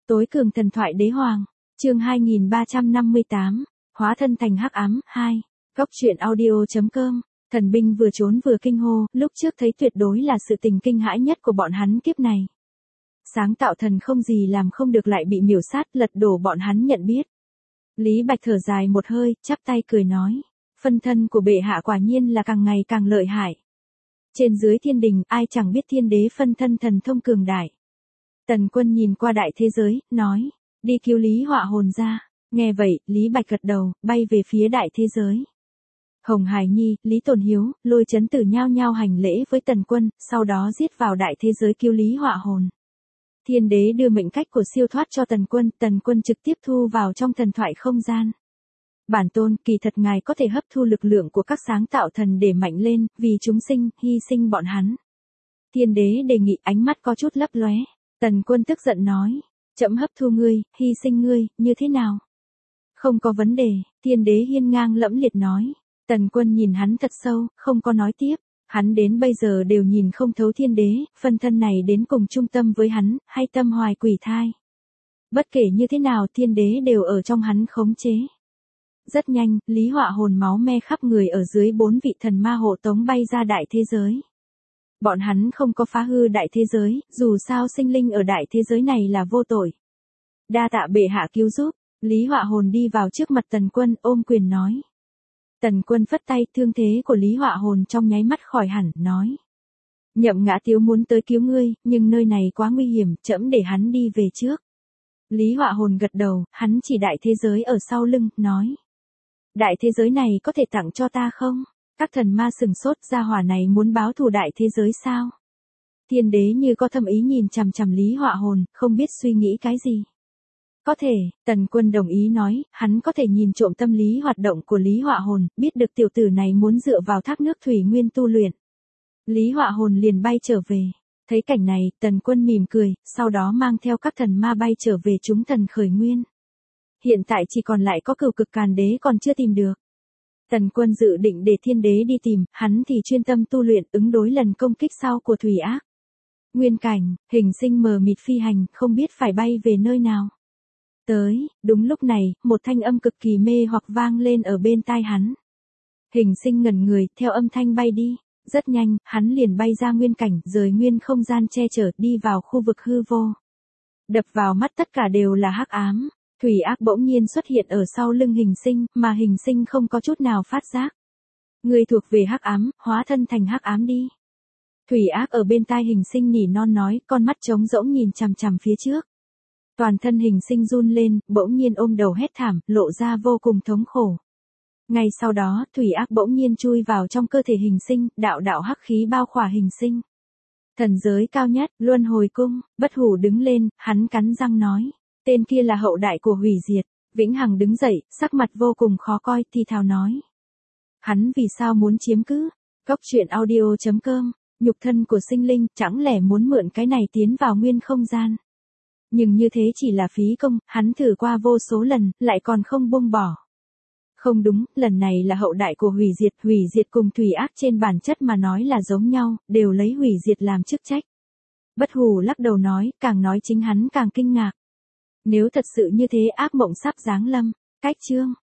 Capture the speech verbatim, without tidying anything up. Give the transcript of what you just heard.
Tối cường thần thoại đế hoàng, chương hai nghìn ba trăm năm mươi tám, hóa thân thành hắc ám, hai, góc truyện audio.com, thần binh vừa trốn vừa kinh hô, lúc trước thấy tuyệt đối là sự tình kinh hãi nhất của bọn hắn kiếp này. Sáng tạo thần không gì làm không được lại bị miểu sát, lật đổ bọn hắn nhận biết. Lý Bạch thở dài một hơi, chắp tay cười nói, phân thân của bệ hạ quả nhiên là càng ngày càng lợi hại. Trên dưới thiên đình, ai chẳng biết thiên đế phân thân thần thông cường đại. Tần Quân nhìn qua đại thế giới, nói, đi cứu Lý Họa Hồn ra. Nghe vậy, Lý Bạch gật đầu, bay về phía đại thế giới. Hồng Hải Nhi, Lý Tồn Hiếu, Lôi Chấn Tử nhao nhao hành lễ với Tần Quân, sau đó giết vào đại thế giới cứu Lý Họa Hồn. Thiên đế đưa mệnh cách của siêu thoát cho Tần Quân, Tần Quân trực tiếp thu vào trong thần thoại không gian. Bản tôn, kỳ thật ngài có thể hấp thu lực lượng của các sáng tạo thần để mạnh lên, vì chúng sinh, hy sinh bọn hắn. Thiên đế đề nghị, ánh mắt có chút lấp lóe. Tần Quân tức giận nói, chậm hấp thu ngươi, hy sinh ngươi, như thế nào? Không có vấn đề, thiên đế hiên ngang lẫm liệt nói. Tần Quân nhìn hắn thật sâu, không có nói tiếp. Hắn đến bây giờ đều nhìn không thấu thiên đế, phân thân này đến cùng trung tâm với hắn, hay tâm hoài quỷ thai. Bất kể như thế nào thiên đế đều ở trong hắn khống chế. Rất nhanh, Lý Họa Hồn máu me khắp người ở dưới bốn vị thần ma hộ tống bay ra đại thế giới. Bọn hắn không có phá hư đại thế giới, dù sao sinh linh ở đại thế giới này là vô tội. Đa tạ bệ hạ cứu giúp, Lý Họa Hồn đi vào trước mặt Tần Quân ôm quyền nói. Tần Quân phất tay, thương thế của Lý Họa Hồn trong nháy mắt khỏi hẳn, nói. Nhậm Ngã Tiếu muốn tới cứu ngươi, nhưng nơi này quá nguy hiểm, trẫm để hắn đi về trước. Lý Họa Hồn gật đầu, hắn chỉ đại thế giới ở sau lưng, nói. Đại thế giới này có thể tặng cho ta không? Các thần ma sừng sốt, gia hỏa này muốn báo thù đại thế giới sao? Thiên đế như có thâm ý nhìn chằm chằm Lý Họa Hồn, không biết suy nghĩ cái gì. Có thể, Tần Quân đồng ý nói, hắn có thể nhìn trộm tâm lý hoạt động của Lý Họa Hồn, biết được tiểu tử này muốn dựa vào thác nước thủy nguyên tu luyện. Lý Họa Hồn liền bay trở về. Thấy cảnh này, Tần Quân mỉm cười, sau đó mang theo các thần ma bay trở về chúng thần khởi nguyên. Hiện tại chỉ còn lại có Cửu Cực Càn Đế còn chưa tìm được. Tần Quân dự định để thiên đế đi tìm, hắn thì chuyên tâm tu luyện ứng đối lần công kích sau của Thủy Ác. Nguyên cảnh, hình sinh mờ mịt phi hành, không biết phải bay về nơi nào. Tới, đúng lúc này, một thanh âm cực kỳ mê hoặc vang lên ở bên tai hắn. Hình sinh ngẩn người, theo âm thanh bay đi. Rất nhanh, hắn liền bay ra nguyên cảnh, rời nguyên không gian che chở, đi vào khu vực hư vô. Đập vào mắt tất cả đều là hắc ám. Thủy Ác bỗng nhiên xuất hiện ở sau lưng hình sinh, mà hình sinh không có chút nào phát giác. Người thuộc về hắc ám, hóa thân thành hắc ám đi. Thủy Ác ở bên tai hình sinh nỉ non nói, con mắt trống rỗng nhìn chằm chằm phía trước. Toàn thân hình sinh run lên, bỗng nhiên ôm đầu hét thảm, lộ ra vô cùng thống khổ. Ngay sau đó, Thủy Ác bỗng nhiên chui vào trong cơ thể hình sinh, đạo đạo hắc khí bao khỏa hình sinh. Thần giới cao nhất, luân hồi cung, Bất Hủ đứng lên, hắn cắn răng nói. Tên kia là hậu đại của hủy diệt. Vĩnh Hằng đứng dậy, sắc mặt vô cùng khó coi, thì thào nói. Hắn vì sao muốn chiếm cứ? Góc truyện audio.com, nhục thân của sinh linh, chẳng lẽ muốn mượn cái này tiến vào nguyên không gian? Nhưng như thế chỉ là phí công, hắn thử qua vô số lần, lại còn không buông bỏ. Không đúng, lần này là hậu đại của hủy diệt, hủy diệt cùng Thủy Ác trên bản chất mà nói là giống nhau, đều lấy hủy diệt làm chức trách. Bất Hủ lắc đầu nói, càng nói chính hắn càng kinh ngạc. Nếu thật sự như thế ác mộng sắp giáng lâm, cách chương.